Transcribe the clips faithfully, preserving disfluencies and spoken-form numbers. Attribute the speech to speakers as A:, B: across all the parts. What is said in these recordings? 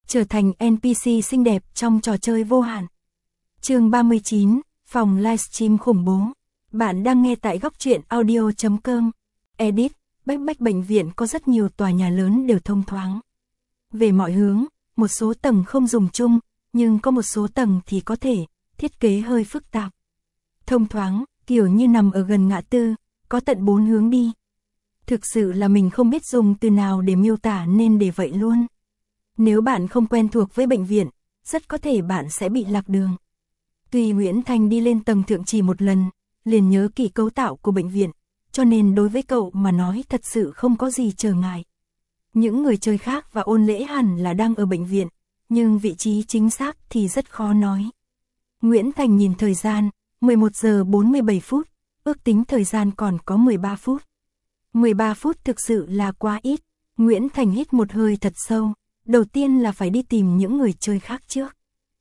A: trở thành en pê xê xinh đẹp trong trò chơi vô hạn. Chương ba mươi chín, phòng livestream khủng bố. Bạn đang nghe tại góc truyện audio chấm com. Edit, Bách Bách bệnh viện có rất nhiều tòa nhà lớn đều thông thoáng. Về mọi hướng, một số tầng không dùng chung, nhưng có một số tầng thì có thể, thiết kế hơi phức tạp. Thông thoáng, kiểu như nằm ở gần ngã tư, có tận bốn hướng đi. Thực sự là mình không biết dùng từ nào để miêu tả nên để vậy luôn. Nếu bạn không quen thuộc với bệnh viện, rất có thể bạn sẽ bị lạc đường. Tuy Nguyễn Thành đi lên tầng thượng chỉ một lần, liền nhớ kỹ cấu tạo của bệnh viện, cho nên đối với cậu mà nói thật sự không có gì trở ngại. Những người chơi khác và Ôn Lễ hẳn là đang ở bệnh viện, nhưng vị trí chính xác thì rất khó nói. Nguyễn Thành nhìn thời gian, mười một giờ bốn mươi bảy phút, ước tính thời gian còn có mười ba phút. mười ba phút thực sự là quá ít, Nguyễn Thành hít một hơi thật sâu, đầu tiên là phải đi tìm những người chơi khác trước.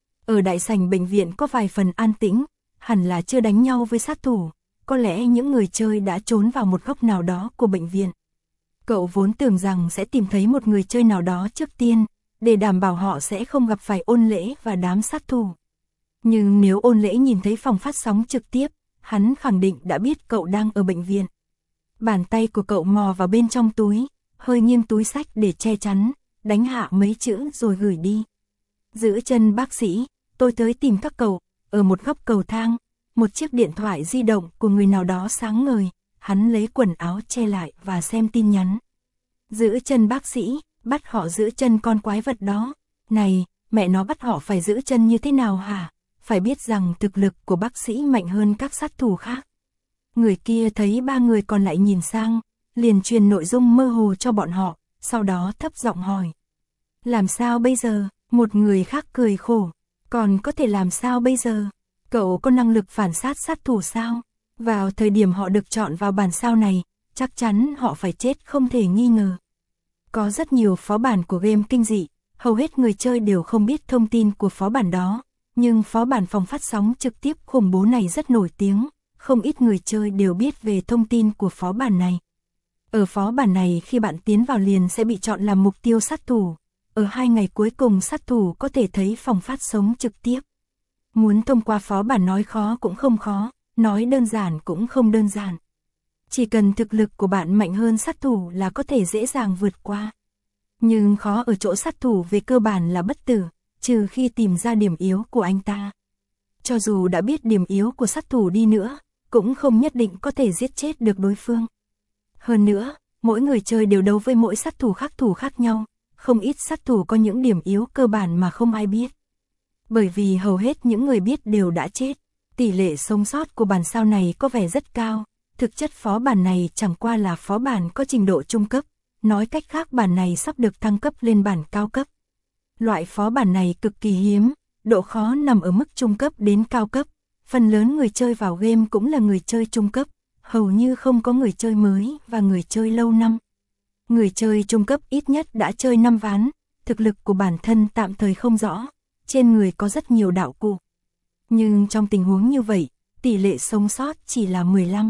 A: Ở đại sảnh bệnh viện có vài phần an tĩnh, hẳn là chưa đánh nhau với sát thủ, có lẽ những người chơi đã trốn vào một góc nào đó của bệnh viện. Cậu vốn tưởng rằng sẽ tìm thấy một người chơi nào đó trước tiên, để đảm bảo họ sẽ không gặp phải Ôn Lễ và đám sát thủ. Nhưng nếu Ôn Lễ nhìn thấy phòng phát sóng trực tiếp, hắn khẳng định đã biết cậu đang ở bệnh viện. Bàn tay của cậu mò vào bên trong túi, hơi nghiêng túi sách để che chắn, đánh hạ mấy chữ rồi gửi đi. Giữ chân bác sĩ, tôi tới tìm các cậu, ở một góc cầu thang, một chiếc điện thoại di động của người nào đó sáng ngời, hắn lấy quần áo che lại và xem tin nhắn. Giữ chân bác sĩ, bắt họ giữ chân con quái vật đó. Này, mẹ nó bắt họ phải giữ chân như thế nào hả? Phải biết rằng thực lực của bác sĩ mạnh hơn các sát thủ khác. Người kia thấy ba người còn lại nhìn sang, liền truyền nội dung mơ hồ cho bọn họ, sau đó thấp giọng hỏi. Làm sao bây giờ? Một người khác cười khổ. Còn có thể làm sao bây giờ? Cậu có năng lực phản sát sát thủ sao? Vào thời điểm họ được chọn vào bản sao này, chắc chắn họ phải chết không thể nghi ngờ. Có rất nhiều phó bản của game kinh dị, hầu hết người chơi đều không biết thông tin của phó bản đó, nhưng phó bản phòng phát sóng trực tiếp khủng bố này rất nổi tiếng, không ít người chơi đều biết về thông tin của phó bản này. Ở phó bản này khi bạn tiến vào liền sẽ bị chọn làm mục tiêu sát thủ, ở hai ngày cuối cùng sát thủ có thể thấy phòng phát sóng trực tiếp. Muốn thông qua phó bản nói khó cũng không khó, nói đơn giản cũng không đơn giản. Chỉ cần thực lực của bạn mạnh hơn sát thủ là có thể dễ dàng vượt qua. Nhưng khó ở chỗ sát thủ về cơ bản là bất tử, trừ khi tìm ra điểm yếu của anh ta. Cho dù đã biết điểm yếu của sát thủ đi nữa, cũng không nhất định có thể giết chết được đối phương. Hơn nữa, mỗi người chơi đều đấu với mỗi sát thủ khác thủ khác nhau, không ít sát thủ có những điểm yếu cơ bản mà không ai biết. Bởi vì hầu hết những người biết đều đã chết, tỷ lệ sống sót của bản sao này có vẻ rất cao. Thực chất phó bản này chẳng qua là phó bản có trình độ trung cấp, nói cách khác bản này sắp được thăng cấp lên bản cao cấp. Loại phó bản này cực kỳ hiếm, độ khó nằm ở mức trung cấp đến cao cấp, phần lớn người chơi vào game cũng là người chơi trung cấp, hầu như không có người chơi mới và người chơi lâu năm. Người chơi trung cấp ít nhất đã chơi năm ván, thực lực của bản thân tạm thời không rõ, trên người có rất nhiều đạo cụ. Nhưng trong tình huống như vậy, tỷ lệ sống sót chỉ là mười lăm.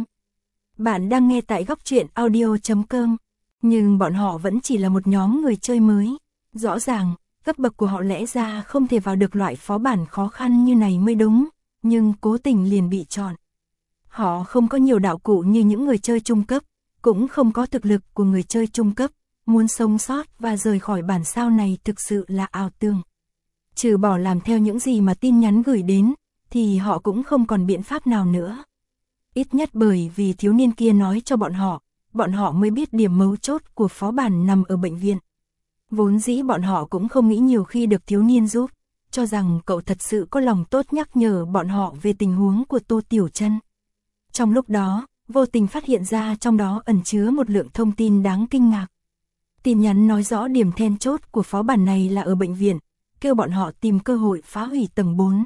A: Bạn đang nghe tại góc truyện audio chấm com, nhưng bọn họ vẫn chỉ là một nhóm người chơi mới. Rõ ràng, cấp bậc của họ lẽ ra không thể vào được loại phó bản khó khăn như này mới đúng, nhưng cố tình liền bị chọn. Họ không có nhiều đạo cụ như những người chơi trung cấp, cũng không có thực lực của người chơi trung cấp, muốn sống sót và rời khỏi bản sao này thực sự là ảo tưởng. Trừ bỏ làm theo những gì mà tin nhắn gửi đến, thì họ cũng không còn biện pháp nào nữa. Ít nhất bởi vì thiếu niên kia nói cho bọn họ, bọn họ mới biết điểm mấu chốt của phó bản nằm ở bệnh viện. Vốn dĩ bọn họ cũng không nghĩ nhiều khi được thiếu niên giúp, cho rằng cậu thật sự có lòng tốt nhắc nhở bọn họ về tình huống của Tô Tiểu Chân. Trong lúc đó, vô tình phát hiện ra trong đó ẩn chứa một lượng thông tin đáng kinh ngạc. Tin nhắn nói rõ điểm then chốt của phó bản này là ở bệnh viện, kêu bọn họ tìm cơ hội phá hủy tầng bốn.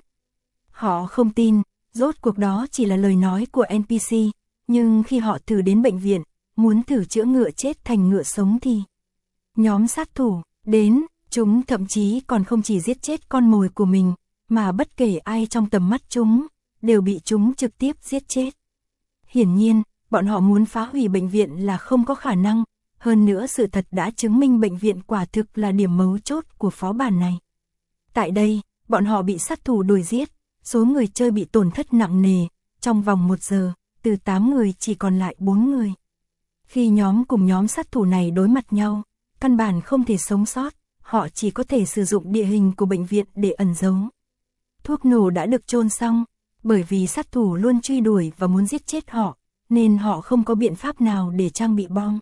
A: Họ không tin, rốt cuộc đó chỉ là lời nói của en pê xê, nhưng khi họ thử đến bệnh viện, muốn thử chữa ngựa chết thành ngựa sống thì nhóm sát thủ đến, chúng thậm chí còn không chỉ giết chết con mồi của mình, mà bất kể ai trong tầm mắt chúng, đều bị chúng trực tiếp giết chết. Hiển nhiên, bọn họ muốn phá hủy bệnh viện là không có khả năng, Hơn nữa sự thật đã chứng minh bệnh viện quả thực là điểm mấu chốt của phó bản này. Tại đây, bọn họ bị sát thủ đuổi giết, số người chơi bị tổn thất nặng nề, trong vòng một giờ, từ tám người chỉ còn lại bốn người. Khi nhóm cùng nhóm sát thủ này đối mặt nhau, căn bản không thể sống sót, họ chỉ có thể sử dụng địa hình của bệnh viện để ẩn giấu. Thuốc nổ đã được chôn xong, bởi vì sát thủ luôn truy đuổi và muốn giết chết họ, nên họ không có biện pháp nào để trang bị bom.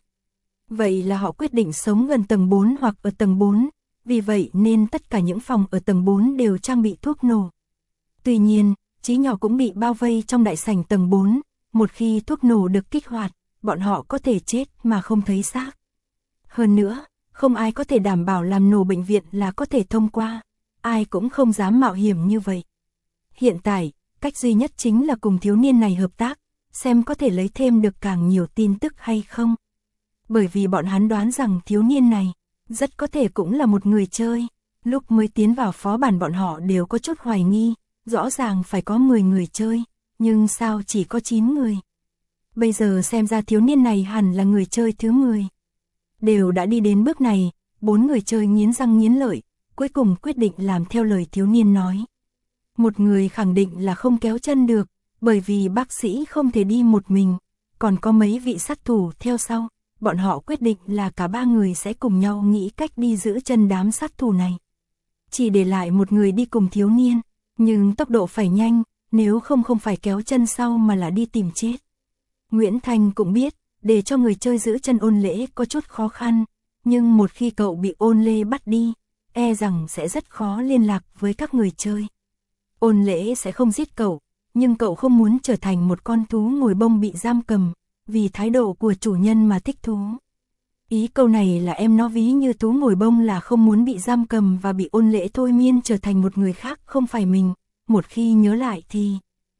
A: Vậy là họ quyết định sống gần tầng bốn hoặc ở tầng bốn, vì vậy nên tất cả những phòng ở tầng bốn đều trang bị thuốc nổ. Tuy nhiên, Chí Nhỏ cũng bị bao vây trong đại sảnh tầng bốn, một khi thuốc nổ được kích hoạt, bọn họ có thể chết mà không thấy xác. Hơn nữa, không ai có thể đảm bảo làm nổ bệnh viện là có thể thông qua, ai cũng không dám mạo hiểm như vậy. Hiện tại, cách duy nhất chính là cùng thiếu niên này hợp tác, xem có thể lấy thêm được càng nhiều tin tức hay không. Bởi vì bọn hắn đoán rằng thiếu niên này, rất có thể cũng là một người chơi. Lúc mới tiến vào phó bản bọn họ đều có chút hoài nghi, rõ ràng phải có mười người chơi, nhưng sao chỉ có chín người. Bây giờ xem ra thiếu niên này hẳn là người chơi thứ mười. Đều đã đi đến bước này, bốn người chơi nghiến răng nghiến lợi, cuối cùng quyết định làm theo lời thiếu niên nói. Một người khẳng định là không kéo chân được, bởi vì bác sĩ không thể đi một mình, còn có mấy vị sát thủ theo sau. Bọn họ quyết định là cả ba người sẽ cùng nhau nghĩ cách đi giữ chân đám sát thủ này. Chỉ để lại một người đi cùng thiếu niên, nhưng tốc độ phải nhanh, nếu không không phải kéo chân sau mà là đi tìm chết. Nguyễn Thanh cũng biết, để cho người chơi giữ chân Ôn Lễ có chút khó khăn, nhưng một khi cậu bị Ôn Lê bắt đi, e rằng sẽ rất khó liên lạc với các người chơi. Ôn Lễ sẽ không giết cậu, nhưng cậu không muốn trở thành một con thú ngồi bông bị giam cầm, vì thái độ của chủ nhân mà thích thú. Ý câu này là em nó ví như thú ngồi bông là không muốn bị giam cầm và bị Ôn Lễ thôi miên trở thành một người khác không phải mình, một khi nhớ lại thì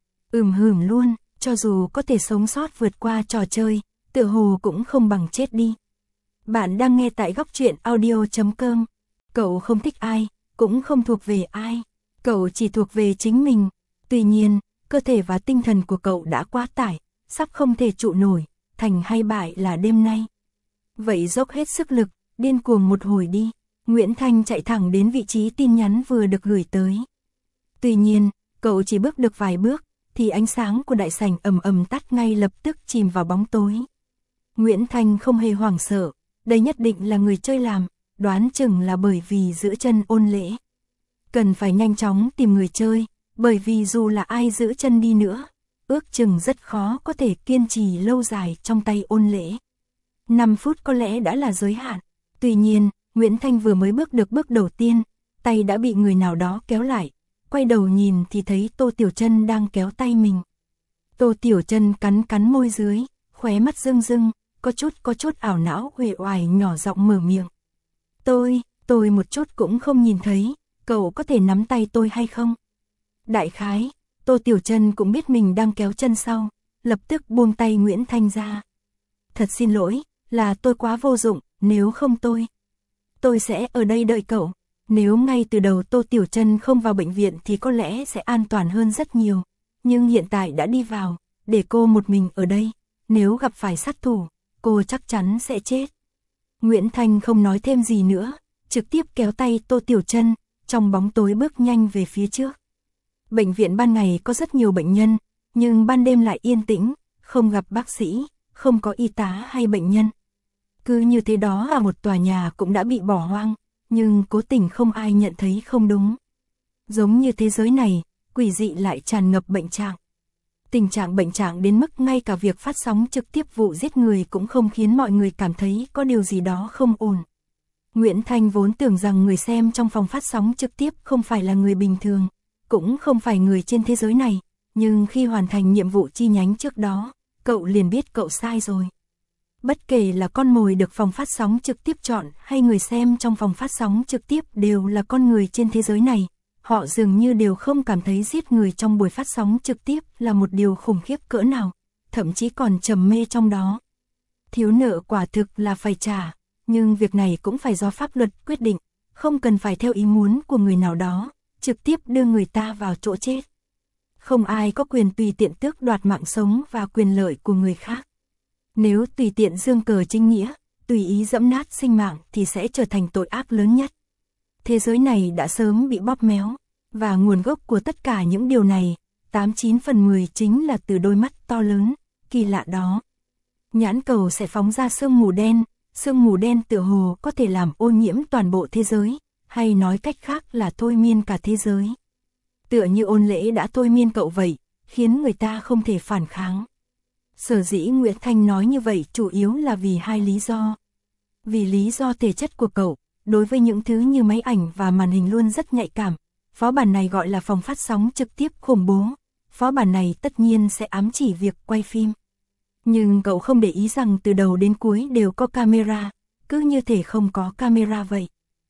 A: ừm hửm luôn, cho dù có thể sống sót vượt qua trò chơi, tựa hồ cũng không bằng chết đi. Bạn đang nghe tại góc truyện audio chấm com. Cậu không thích ai, cũng không thuộc về ai, cậu chỉ thuộc về chính mình. Tuy nhiên, cơ thể và tinh thần của cậu đã quá tải, sắp không thể trụ nổi, thành hay bại là đêm nay. Vậy dốc hết sức lực, điên cuồng một hồi đi. Nguyễn Thanh chạy thẳng đến vị trí tin nhắn vừa được gửi tới. Tuy nhiên, cậu chỉ bước được vài bước, thì ánh sáng của đại sảnh ầm ầm tắt ngay lập tức chìm vào bóng tối. Nguyễn Thanh không hề hoảng sợ, đây nhất định là người chơi làm, đoán chừng là bởi vì giữ chân Ôn Lễ. Cần phải nhanh chóng tìm người chơi, bởi vì dù là ai giữ chân đi nữa, ước chừng rất khó có thể kiên trì lâu dài trong tay Ôn Lễ. năm phút có lẽ đã là giới hạn. Tuy nhiên, Nguyễn Thanh vừa mới bước được bước đầu tiên, tay đã bị người nào đó kéo lại. Quay đầu nhìn thì thấy Tô Tiểu Trân đang kéo tay mình. Tô Tiểu Trân cắn cắn môi dưới, khóe mắt rưng rưng, có chút có chút ảo não uể oải nhỏ giọng mở miệng. Tôi, tôi một chút cũng không nhìn thấy, cậu có thể nắm tay tôi hay không? Đại khái, Tô Tiểu Trân cũng biết mình đang kéo chân sau, lập tức buông tay Nguyễn Thanh ra. Thật xin lỗi, là tôi quá vô dụng, nếu không tôi, tôi sẽ ở đây đợi cậu. Nếu ngay từ đầu Tô Tiểu Trân không vào bệnh viện thì có lẽ sẽ an toàn hơn rất nhiều. Nhưng hiện tại đã đi vào, để cô một mình ở đây. Nếu gặp phải sát thủ, cô chắc chắn sẽ chết. Nguyễn Thanh không nói thêm gì nữa, trực tiếp kéo tay Tô Tiểu Trân, trong bóng tối bước nhanh về phía trước. Bệnh viện ban ngày có rất nhiều bệnh nhân, nhưng ban đêm lại yên tĩnh, không gặp bác sĩ, không có y tá hay bệnh nhân. Cứ như thế đó à, một tòa nhà cũng đã bị bỏ hoang. Nhưng cố tình không ai nhận thấy không đúng. Giống như thế giới này, quỷ dị lại tràn ngập bệnh trạng. Tình trạng bệnh trạng đến mức ngay cả việc phát sóng trực tiếp vụ giết người cũng không khiến mọi người cảm thấy có điều gì đó không ổn. Nguyễn Thanh vốn tưởng rằng người xem trong phòng phát sóng trực tiếp không phải là người bình thường, cũng không phải người trên thế giới này, nhưng khi hoàn thành nhiệm vụ chi nhánh trước đó, cậu liền biết cậu sai rồi. Bất kể là con mồi được phòng phát sóng trực tiếp chọn hay người xem trong phòng phát sóng trực tiếp đều là con người trên thế giới này, họ dường như đều không cảm thấy giết người trong buổi phát sóng trực tiếp là một điều khủng khiếp cỡ nào, thậm chí còn trầm mê trong đó. Thiếu nợ quả thực là phải trả, nhưng việc này cũng phải do pháp luật quyết định, không cần phải theo ý muốn của người nào đó, trực tiếp đưa người ta vào chỗ chết. Không ai có quyền tùy tiện tước đoạt mạng sống và quyền lợi của người khác. Nếu tùy tiện dương cờ chính nghĩa, tùy ý dẫm nát sinh mạng thì sẽ trở thành tội ác lớn nhất. Thế giới này đã sớm bị bóp méo, và nguồn gốc của tất cả những điều này, tám chín phần mười chính là từ đôi mắt to lớn, kỳ lạ đó. Nhãn cầu sẽ phóng ra sương mù đen, sương mù đen tựa hồ có thể làm ô nhiễm toàn bộ thế giới, hay nói cách khác là thôi miên cả thế giới. Tựa như ôn lễ đã thôi miên cậu vậy, khiến người ta không thể phản kháng. Sở dĩ Nguyễn Thanh nói như vậy chủ yếu là vì hai lý do. Vì lý do thể chất của cậu, đối với những thứ như máy ảnh và màn hình luôn rất nhạy cảm. Phó bản này gọi là phòng phát sóng trực tiếp khủng bố. Phó bản này tất nhiên sẽ ám chỉ việc quay phim. Nhưng cậu không để ý rằng từ đầu đến cuối đều có camera, cứ như thể không có camera vậy.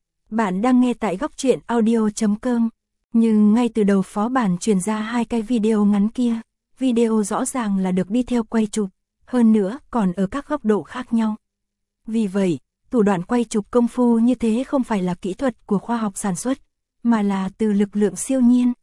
A: Bạn đang nghe tại góc truyện audio chấm com. Nhưng ngay từ đầu phó bản truyền ra hai cái video ngắn kia. Video rõ ràng là được đi theo quay chụp, hơn nữa còn ở các góc độ khác nhau. Vì vậy, thủ đoạn quay chụp công phu như thế không phải là kỹ thuật của khoa học sản xuất, mà là từ lực lượng siêu nhiên.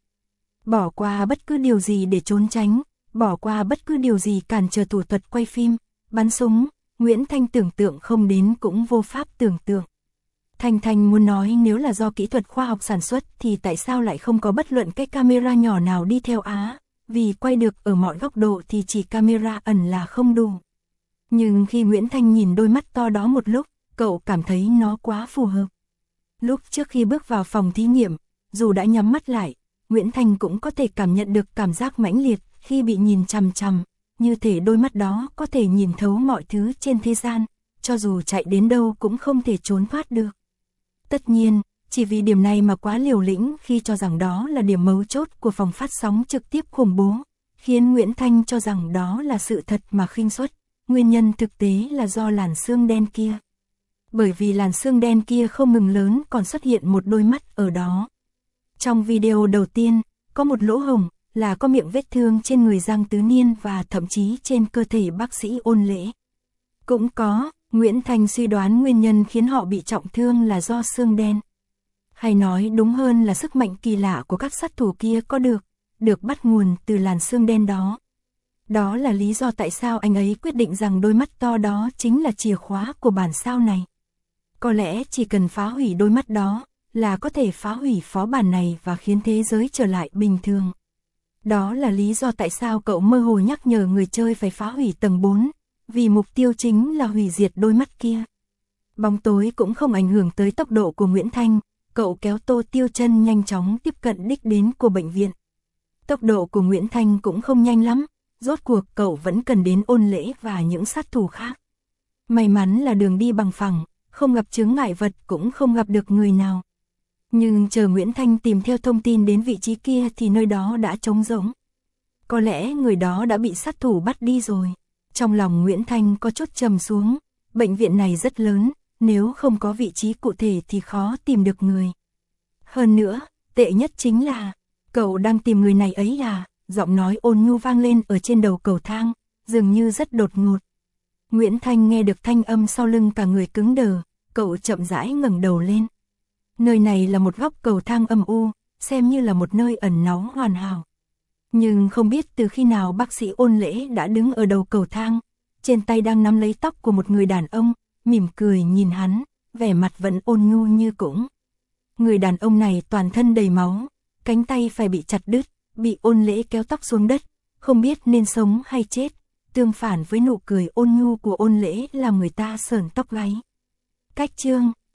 A: Bỏ qua bất cứ điều gì để trốn tránh, bỏ qua bất cứ điều gì cản trở thủ thuật quay phim, bắn súng, Nguyễn Thanh tưởng tượng không đến cũng vô pháp tưởng tượng. Thanh Thanh muốn nói nếu là do kỹ thuật khoa học sản xuất thì tại sao lại không có bất luận cái camera nhỏ nào đi theo á, vì quay được ở mọi góc độ thì chỉ camera ẩn là không đủ. Nhưng khi Nguyễn Thanh nhìn đôi mắt to đó một lúc, cậu cảm thấy nó quá phù hợp. Lúc trước khi bước vào phòng thí nghiệm, dù đã nhắm mắt lại, Nguyễn Thanh cũng có thể cảm nhận được cảm giác mãnh liệt khi bị nhìn chằm chằm, như thể đôi mắt đó có thể nhìn thấu mọi thứ trên thế gian, cho dù chạy đến đâu cũng không thể trốn thoát được. Tất nhiên, chỉ vì điểm này mà quá liều lĩnh khi cho rằng đó là điểm mấu chốt của phòng phát sóng trực tiếp khủng bố, khiến Nguyễn Thanh cho rằng đó là sự thật mà khinh suất. Nguyên nhân thực tế là do làn sương đen kia. Bởi vì làn sương đen kia không ngừng lớn còn xuất hiện một đôi mắt ở đó. Trong video đầu tiên, có một lỗ hổng, là có miệng vết thương trên người Giang Tứ Niên và thậm chí trên cơ thể bác sĩ Ôn Lễ. Cũng có, Nguyễn Thanh suy đoán nguyên nhân khiến họ bị trọng thương là do sương đen. Hay nói đúng hơn là sức mạnh kỳ lạ của các sát thủ kia có được, được bắt nguồn từ làn sương đen đó. Đó là lý do tại sao anh ấy quyết định rằng đôi mắt to đó chính là chìa khóa của bản sao này. Có lẽ chỉ cần phá hủy đôi mắt đó, là có thể phá hủy phó bản này và khiến thế giới trở lại bình thường. Đó là lý do tại sao cậu mơ hồ nhắc nhở người chơi phải phá hủy tầng bốn, vì mục tiêu chính là hủy diệt đôi mắt kia. Bóng tối cũng không ảnh hưởng tới tốc độ của Nguyễn Thanh, cậu kéo Tô Tiêu Chân nhanh chóng tiếp cận đích đến của bệnh viện. Tốc độ của Nguyễn Thanh cũng không nhanh lắm, rốt cuộc cậu vẫn cần đến Ôn Lễ và những sát thủ khác. May mắn là đường đi bằng phẳng, không gặp chướng ngại vật cũng không gặp được người nào. Nhưng chờ Nguyễn Thanh tìm theo thông tin đến vị trí kia thì nơi đó đã trống rỗng. Có lẽ người đó đã bị sát thủ bắt đi rồi. Trong lòng Nguyễn Thanh có chút trầm xuống, bệnh viện này rất lớn, nếu không có vị trí cụ thể thì khó tìm được người. Hơn nữa, tệ nhất chính là, cậu đang tìm người này ấy à, giọng nói ôn nhu vang lên ở trên đầu cầu thang, dường như rất đột ngột. Nguyễn Thanh nghe được thanh âm sau lưng cả người cứng đờ, cậu chậm rãi ngẩng đầu lên. Nơi này là một góc cầu thang âm u, xem như là một nơi ẩn náu hoàn hảo. Nhưng không biết từ khi nào bác sĩ Ôn Lễ đã đứng ở đầu cầu thang, trên tay đang nắm lấy tóc của một người đàn ông, mỉm cười nhìn hắn, vẻ mặt vẫn ôn nhu như cũng. Người đàn ông này toàn thân đầy máu, cánh tay phải bị chặt đứt, bị Ôn Lễ kéo tóc xuống đất, không biết nên sống hay chết, tương phản với nụ cười ôn nhu của Ôn Lễ làm người ta sởn tóc gáy. Cách chương